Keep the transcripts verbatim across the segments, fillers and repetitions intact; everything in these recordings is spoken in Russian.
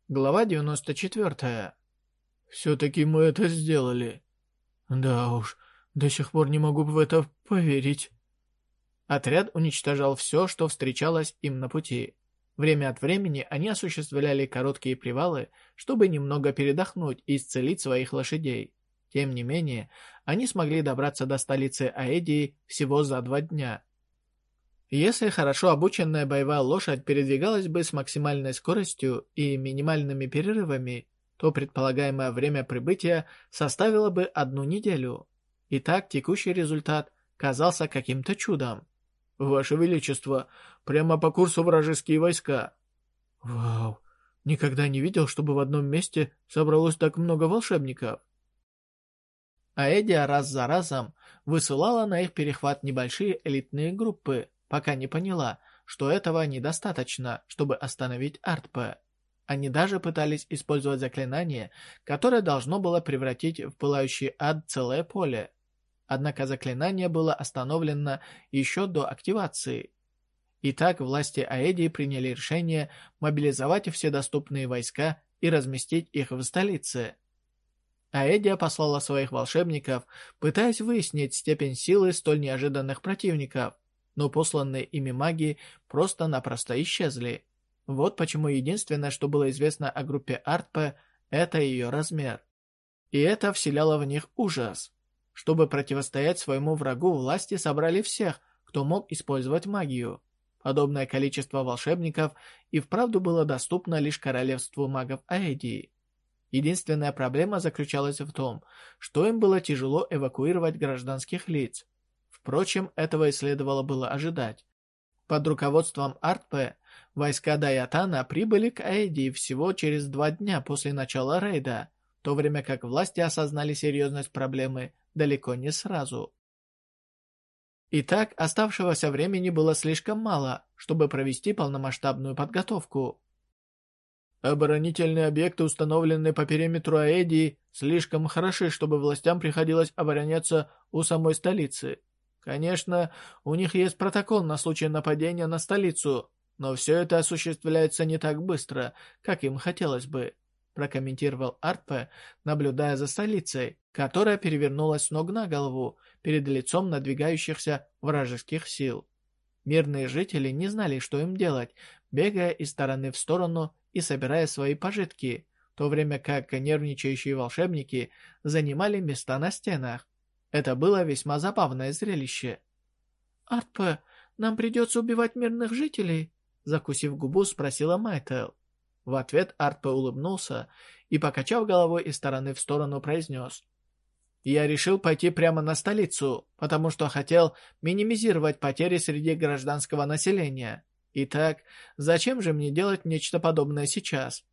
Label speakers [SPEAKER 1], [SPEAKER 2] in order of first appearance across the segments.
[SPEAKER 1] Глава девяносто четвёртая. «Все-таки мы это сделали. Да уж, до сих пор не могу в это поверить». Отряд уничтожал все, что встречалось им на пути. Время от времени они осуществляли короткие привалы, чтобы немного передохнуть и исцелить своих лошадей. Тем не менее, они смогли добраться до столицы Аэдии всего за два дня. Если хорошо обученная боевая лошадь передвигалась бы с максимальной скоростью и минимальными перерывами, то предполагаемое время прибытия составило бы одну неделю. Итак, текущий результат казался каким-то чудом. «Ваше Величество, прямо по курсу вражеские войска». «Вау, никогда не видел, чтобы в одном месте собралось так много волшебников». Аэдия раз за разом высылала на их перехват небольшие элитные группы, пока не поняла, что этого недостаточно, чтобы остановить Артпе. Они даже пытались использовать заклинание, которое должно было превратить в пылающий ад целое поле. Однако заклинание было остановлено еще до активации. Итак, власти Аэдии приняли решение мобилизовать все доступные войска и разместить их в столице. Аэдия послала своих волшебников, пытаясь выяснить степень силы столь неожиданных противников, но посланные ими маги просто-напросто исчезли. Вот почему единственное, что было известно о группе Артпе, это ее размер. И это вселяло в них ужас. Чтобы противостоять своему врагу, власти собрали всех, кто мог использовать магию. Подобное количество волшебников и вправду было доступно лишь королевству магов Аэдии. Единственная проблема заключалась в том, что им было тяжело эвакуировать гражданских лиц. Впрочем, этого и следовало было ожидать. Под руководством Артпе войска Дайатана прибыли к Аэдии всего через два дня после начала рейда, в то время как власти осознали серьезность проблемы далеко не сразу. Итак, оставшегося времени было слишком мало, чтобы провести полномасштабную подготовку. Оборонительные объекты, установленные по периметру Аэдии, слишком хороши, чтобы властям приходилось обороняться у самой столицы. Конечно, у них есть протокол на случай нападения на столицу, но все это осуществляется не так быстро, как им хотелось бы, прокомментировал Артпе, наблюдая за столицей, которая перевернулась с ног на голову перед лицом надвигающихся вражеских сил. Мирные жители не знали, что им делать, бегая из стороны в сторону и собирая свои пожитки, в то время как нервничающие волшебники занимали места на стенах. Это было весьма забавное зрелище. «Артпе, нам придется убивать мирных жителей?» Закусив губу, спросила Майтел. В ответ Артпе улыбнулся и, покачав головой из стороны в сторону, произнес: «Я решил пойти прямо на столицу, потому что хотел минимизировать потери среди гражданского населения. Итак, зачем же мне делать нечто подобное сейчас?»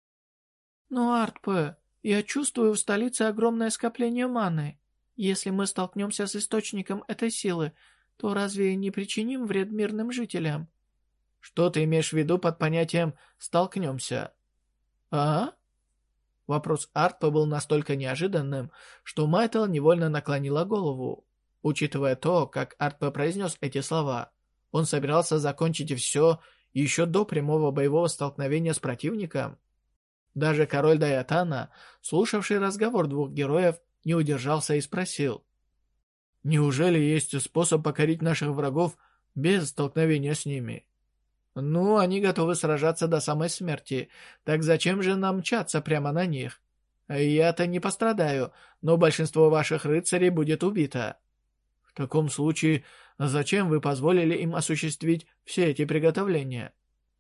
[SPEAKER 1] «Но, Артпе, я чувствую в столице огромное скопление маны. Если мы столкнемся с источником этой силы, то разве не причиним вред мирным жителям?» «Что ты имеешь в виду под понятием «столкнемся»?» «А?» Вопрос Артпе был настолько неожиданным, что Майтел невольно наклонила голову. Учитывая то, как Артпе произнес эти слова, он собирался закончить все еще до прямого боевого столкновения с противником. Даже король Дайатана, слушавший разговор двух героев, не удержался и спросил: «Неужели есть способ покорить наших врагов без столкновения с ними?» «Ну, они готовы сражаться до самой смерти, так зачем же нам мчаться прямо на них? Я-то не пострадаю, но большинство ваших рыцарей будет убито». «В таком случае, зачем вы позволили им осуществить все эти приготовления?»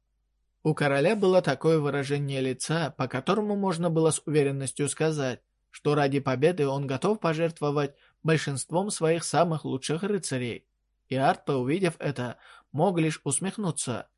[SPEAKER 1] У короля было такое выражение лица, по которому можно было с уверенностью сказать, что ради победы он готов пожертвовать большинством своих самых лучших рыцарей. И Артпе, увидев это, мог лишь усмехнуться.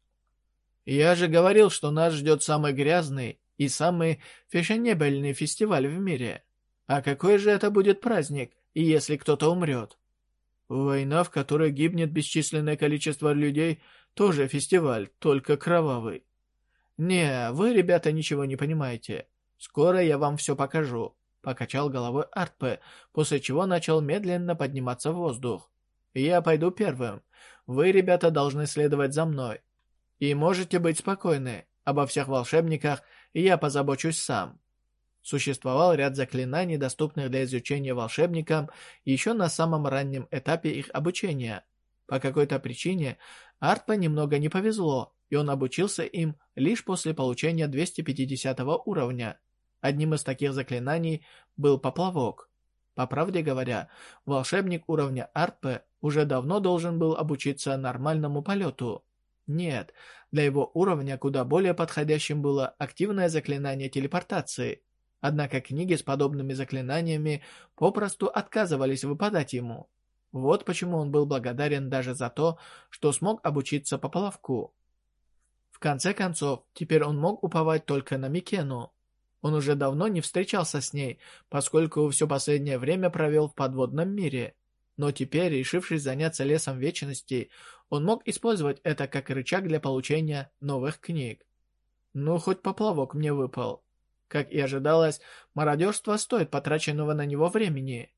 [SPEAKER 1] «Я же говорил, что нас ждет самый грязный и самый фешенебельный фестиваль в мире. А какой же это будет праздник, и если кто-то умрет?» «Война, в которой гибнет бесчисленное количество людей, тоже фестиваль, только кровавый». «Не, вы, ребята, ничего не понимаете. Скоро я вам все покажу», — покачал головой Артпе, после чего начал медленно подниматься в воздух. «Я пойду первым. Вы, ребята, должны следовать за мной. И можете быть спокойны, обо всех волшебниках и я позабочусь сам. Существовал ряд заклинаний, доступных для изучения волшебникам еще на самом раннем этапе их обучения. По какой-то причине Артпе немного не повезло, и он обучился им лишь после получения двухсот пятидесятого уровня. Одним из таких заклинаний был поплавок. По правде говоря, волшебник уровня Артпе уже давно должен был обучиться нормальному полету. Нет, для его уровня куда более подходящим было активное заклинание телепортации. Однако книги с подобными заклинаниями попросту отказывались выпадать ему. Вот почему он был благодарен даже за то, что смог обучиться поплавку. В конце концов, теперь он мог уповать только на Микену. Он уже давно не встречался с ней, поскольку все последнее время провел в подводном мире. Но теперь, решившись заняться лесом вечности, он мог использовать это как рычаг для получения новых книг. Ну, хоть поплавок мне выпал. Как и ожидалось, мародерство стоит потраченного на него времени.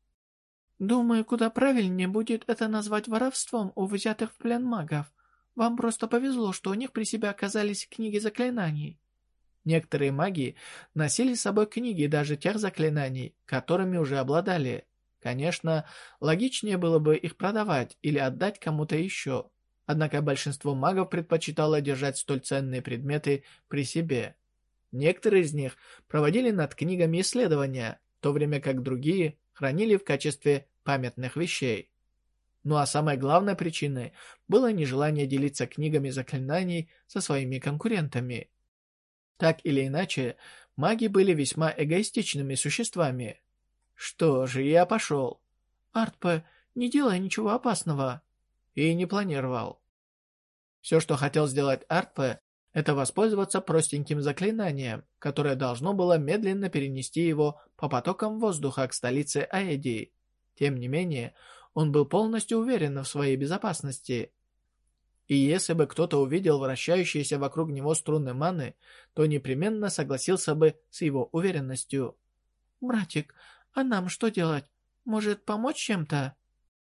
[SPEAKER 2] Думаю, куда правильнее будет это назвать воровством у взятых в плен магов. Вам просто повезло, что у них при себе оказались книги заклинаний.
[SPEAKER 1] Некоторые маги носили с собой книги даже тех заклинаний, которыми уже обладали. Конечно, логичнее было бы их продавать или отдать кому-то еще. Однако большинство магов предпочитало держать столь ценные предметы при себе. Некоторые из них проводили над книгами исследования, в то время как другие хранили в качестве памятных вещей. Ну а самой главной причиной было нежелание делиться книгами заклинаний со своими конкурентами. Так или иначе, маги были весьма эгоистичными существами. Что же, я пошел.
[SPEAKER 2] Артпе, не делай ничего опасного.
[SPEAKER 1] И не планировал. Все, что хотел сделать Артпе, это воспользоваться простеньким заклинанием, которое должно было медленно перенести его по потокам воздуха к столице Аэдии. Тем не менее, он был полностью уверен в своей безопасности. И если бы кто-то увидел вращающиеся вокруг него струны маны, то непременно согласился бы с его уверенностью.
[SPEAKER 2] «Братик, а нам что делать? Может, помочь чем-то?»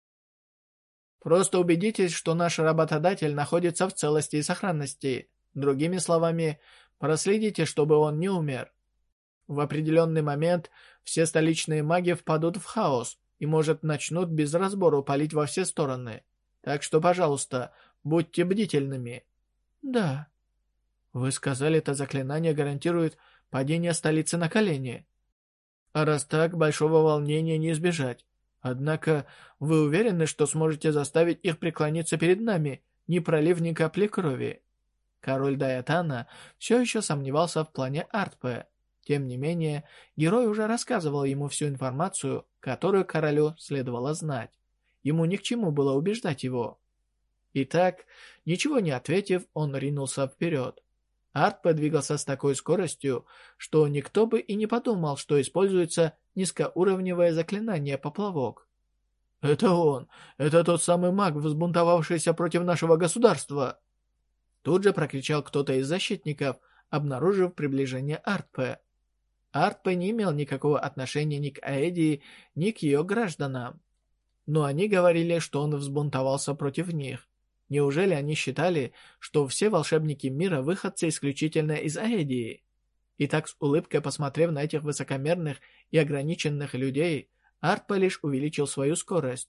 [SPEAKER 1] «Просто убедитесь, что наш работодатель находится в целости и сохранности. Другими словами, проследите, чтобы он не умер. В определенный момент все столичные маги впадут в хаос и, может, начнут без разбору палить во все стороны. Так что, пожалуйста, будьте бдительными».
[SPEAKER 2] «Да».
[SPEAKER 1] «Вы сказали, это заклинание гарантирует падение столицы на колени. А раз так, большого волнения не избежать. Однако, вы уверены, что сможете заставить их преклониться перед нами, не пролив ни капли крови?» Король Даятана все еще сомневался в плане Артпе. Тем не менее, герой уже рассказывал ему всю информацию, которую королю следовало знать. Ему ни к чему было убеждать его. Итак, ничего не ответив, он ринулся вперед. Артпе двигался с такой скоростью, что никто бы и не подумал, что используется низкоуровневое заклинание «Поплавок». «Это он! Это тот самый маг, взбунтовавшийся против нашего государства!» Тут же прокричал кто-то из защитников, обнаружив приближение Артпе. Артпе не имел никакого отношения ни к Аэдии, ни к ее гражданам. Но они говорили, что он взбунтовался против них. Неужели они считали, что все волшебники мира выходцы исключительно из Аэдии? И так с улыбкой посмотрев на этих высокомерных и ограниченных людей, Артпе лишь увеличил свою скорость.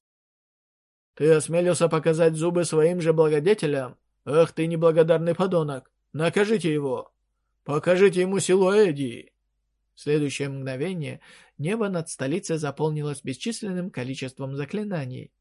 [SPEAKER 1] «Ты осмелился показать зубы своим же благодетелям? Ах ты неблагодарный подонок! Накажите его! Покажите ему силу Аэдии!» В следующее мгновение небо над столицей заполнилось бесчисленным количеством заклинаний.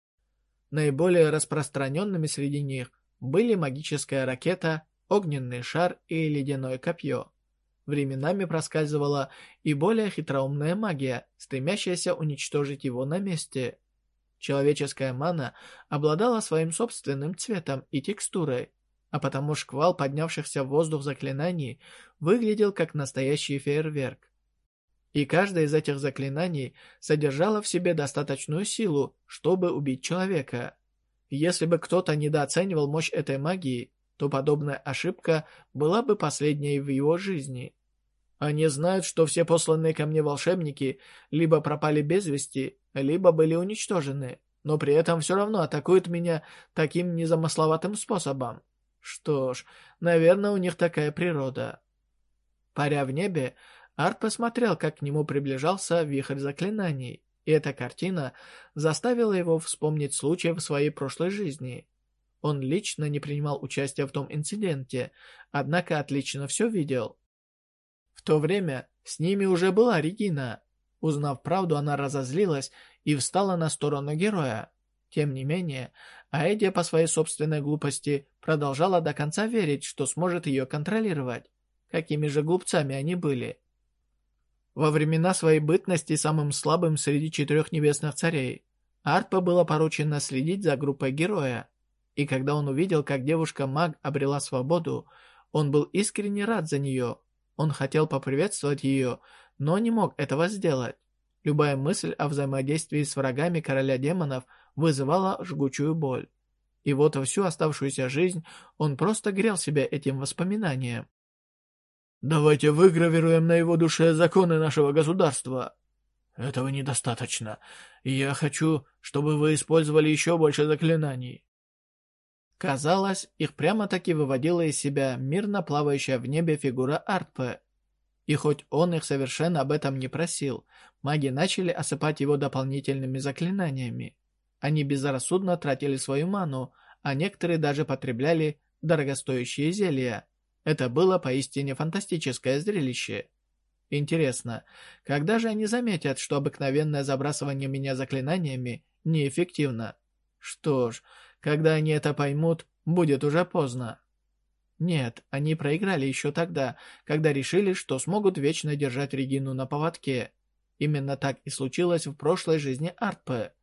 [SPEAKER 1] Наиболее распространенными среди них были магическая ракета, огненный шар и ледяное копье. Временами проскальзывала и более хитроумная магия, стремящаяся уничтожить его на месте. Человеческая мана обладала своим собственным цветом и текстурой, а потому шквал поднявшихся в воздух заклинаний выглядел как настоящий фейерверк. И каждое из этих заклинаний содержало в себе достаточную силу, чтобы убить человека. Если бы кто-то недооценивал мощь этой магии, то подобная ошибка была бы последней в его жизни. Они знают, что все посланные ко мне волшебники либо пропали без вести, либо были уничтожены, но при этом все равно атакуют меня таким незамысловатым способом. Что ж, наверное, у них такая природа. Паря в небе, Арт посмотрел, как к нему приближался вихрь заклинаний, и эта картина заставила его вспомнить случай в своей прошлой жизни. Он лично не принимал участия в том инциденте, однако отлично все видел. В то время с ними уже была Регина. Узнав правду, она разозлилась и встала на сторону героя. Тем не менее, Аэдия по своей собственной глупости продолжала до конца верить, что сможет ее контролировать. Какими же глупцами они были. Во времена своей бытности самым слабым среди четырех небесных царей, Артпе было поручено следить за группой героя. И когда он увидел, как девушка-маг обрела свободу, он был искренне рад за нее. Он хотел поприветствовать ее, но не мог этого сделать. Любая мысль о взаимодействии с врагами короля демонов вызывала жгучую боль. И вот всю оставшуюся жизнь он просто грел себя этим воспоминанием. «Давайте выгравируем на его душе законы нашего государства». «Этого недостаточно. Я хочу, чтобы вы использовали еще больше заклинаний». Казалось, их прямо-таки выводила из себя мирно плавающая в небе фигура Артпе. И хоть он их совершенно об этом не просил, маги начали осыпать его дополнительными заклинаниями. Они безрассудно тратили свою ману, а некоторые даже потребляли дорогостоящие зелья. Это было поистине фантастическое зрелище. Интересно, когда же они заметят, что обыкновенное забрасывание меня заклинаниями неэффективно? Что ж, когда они это поймут, будет уже поздно. Нет, они проиграли еще тогда, когда решили, что смогут вечно держать Регину на поводке. Именно так и случилось в прошлой жизни Артпе.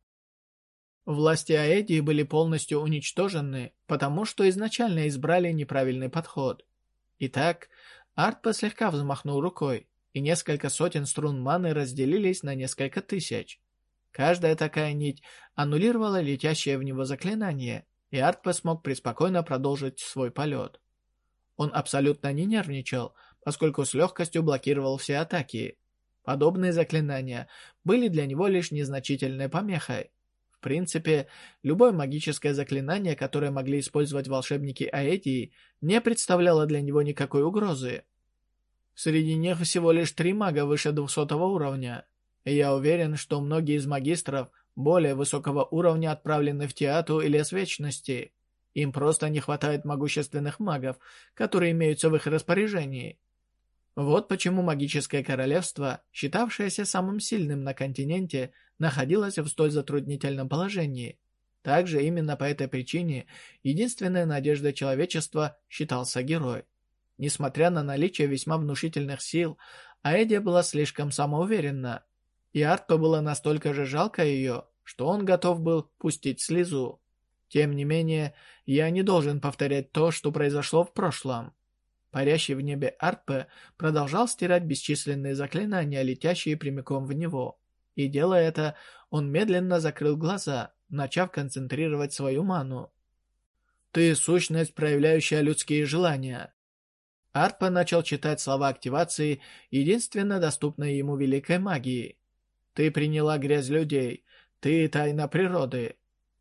[SPEAKER 1] Власти Аэдии были полностью уничтожены, потому что изначально избрали неправильный подход. Итак, Артпе слегка взмахнул рукой, и несколько сотен струн маны разделились на несколько тысяч. Каждая такая нить аннулировала летящее в него заклинание, и Артпе смог преспокойно продолжить свой полет. Он абсолютно не нервничал, поскольку с легкостью блокировал все атаки. Подобные заклинания были для него лишь незначительной помехой. В принципе, любое магическое заклинание, которое могли использовать волшебники Аэдии, не представляло для него никакой угрозы. Среди них всего лишь три мага выше двухсотого уровня. И я уверен, что многие из магистров более высокого уровня отправлены в Театру или Лес Вечности. Им просто не хватает могущественных магов, которые имеются в их распоряжении. Вот почему магическое королевство, считавшееся самым сильным на континенте, находилось в столь затруднительном положении. Также именно по этой причине единственной надеждой человечества считался герой. Несмотря на наличие весьма внушительных сил, Аэдия была слишком самоуверенна, и Артпе было настолько же жалко ее, что он готов был пустить слезу. Тем не менее, я не должен повторять то, что произошло в прошлом. Парящий в небе Артпе продолжал стирать бесчисленные заклинания, летящие прямиком в него. И делая это, он медленно закрыл глаза, начав концентрировать свою ману. «Ты — сущность, проявляющая людские желания». Артпе начал читать слова активации, единственно доступной ему великой магии. «Ты приняла грязь людей. Ты — тайна природы».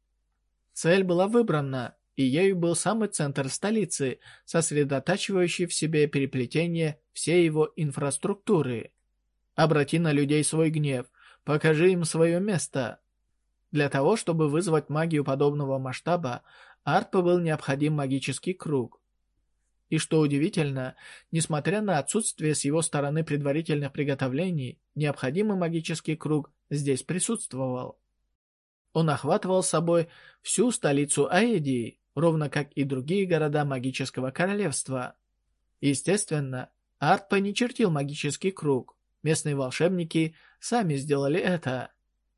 [SPEAKER 1] Цель была выбрана, и ею был самый центр столицы, сосредотачивающий в себе переплетение всей его инфраструктуры. Обрати на людей свой гнев, покажи им свое место. Для того, чтобы вызвать магию подобного масштаба, Артпе был необходим магический круг. И что удивительно, несмотря на отсутствие с его стороны предварительных приготовлений, необходимый магический круг здесь присутствовал. Он охватывал собой всю столицу Аэдии, ровно как и другие города магического королевства. Естественно, Артпе не чертил магический круг. Местные волшебники сами сделали это.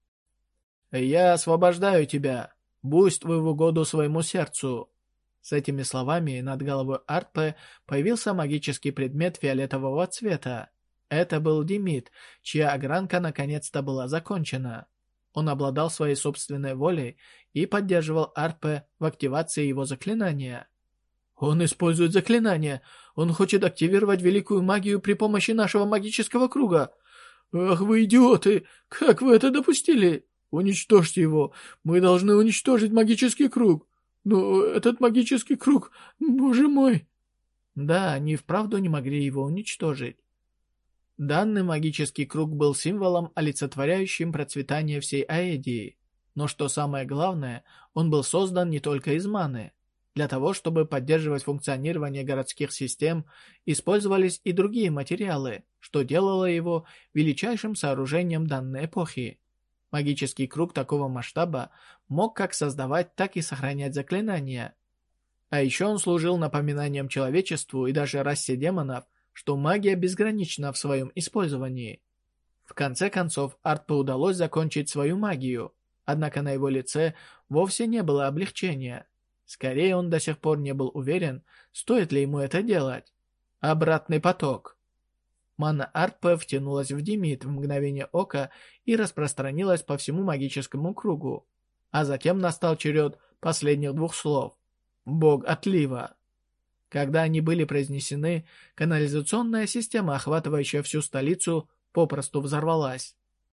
[SPEAKER 1] «Я освобождаю тебя. Буйствуй в угоду своему сердцу». С этими словами над головой Артпе появился магический предмет фиолетового цвета. Это был Димит, чья огранка наконец-то была закончена. Он обладал своей собственной волей и поддерживал Артпе в активации его заклинания. «Он использует заклинание! Он хочет активировать великую магию при помощи нашего магического круга! Ах вы идиоты! Как вы это допустили? Уничтожьте его! Мы должны уничтожить магический круг! Но этот магический круг... Боже мой!» Да, они вправду не могли его уничтожить. Данный магический круг был символом, олицетворяющим процветание всей Аэдии. Но что самое главное, он был создан не только из маны. Для того, чтобы поддерживать функционирование городских систем, использовались и другие материалы, что делало его величайшим сооружением данной эпохи. Магический круг такого масштаба мог как создавать, так и сохранять заклинания. А еще он служил напоминанием человечеству и даже расе демонов, что магия безгранична в своем использовании. В конце концов, Артпе удалось закончить свою магию, однако на его лице вовсе не было облегчения. Скорее, он до сих пор не был уверен, стоит ли ему это делать. Обратный поток. Мана Артпе втянулась в Димит в мгновение ока и распространилась по всему магическому кругу. А затем настал черед последних двух слов. Бог отлива. Когда они были произнесены, канализационная система, охватывающая всю столицу, попросту взорвалась.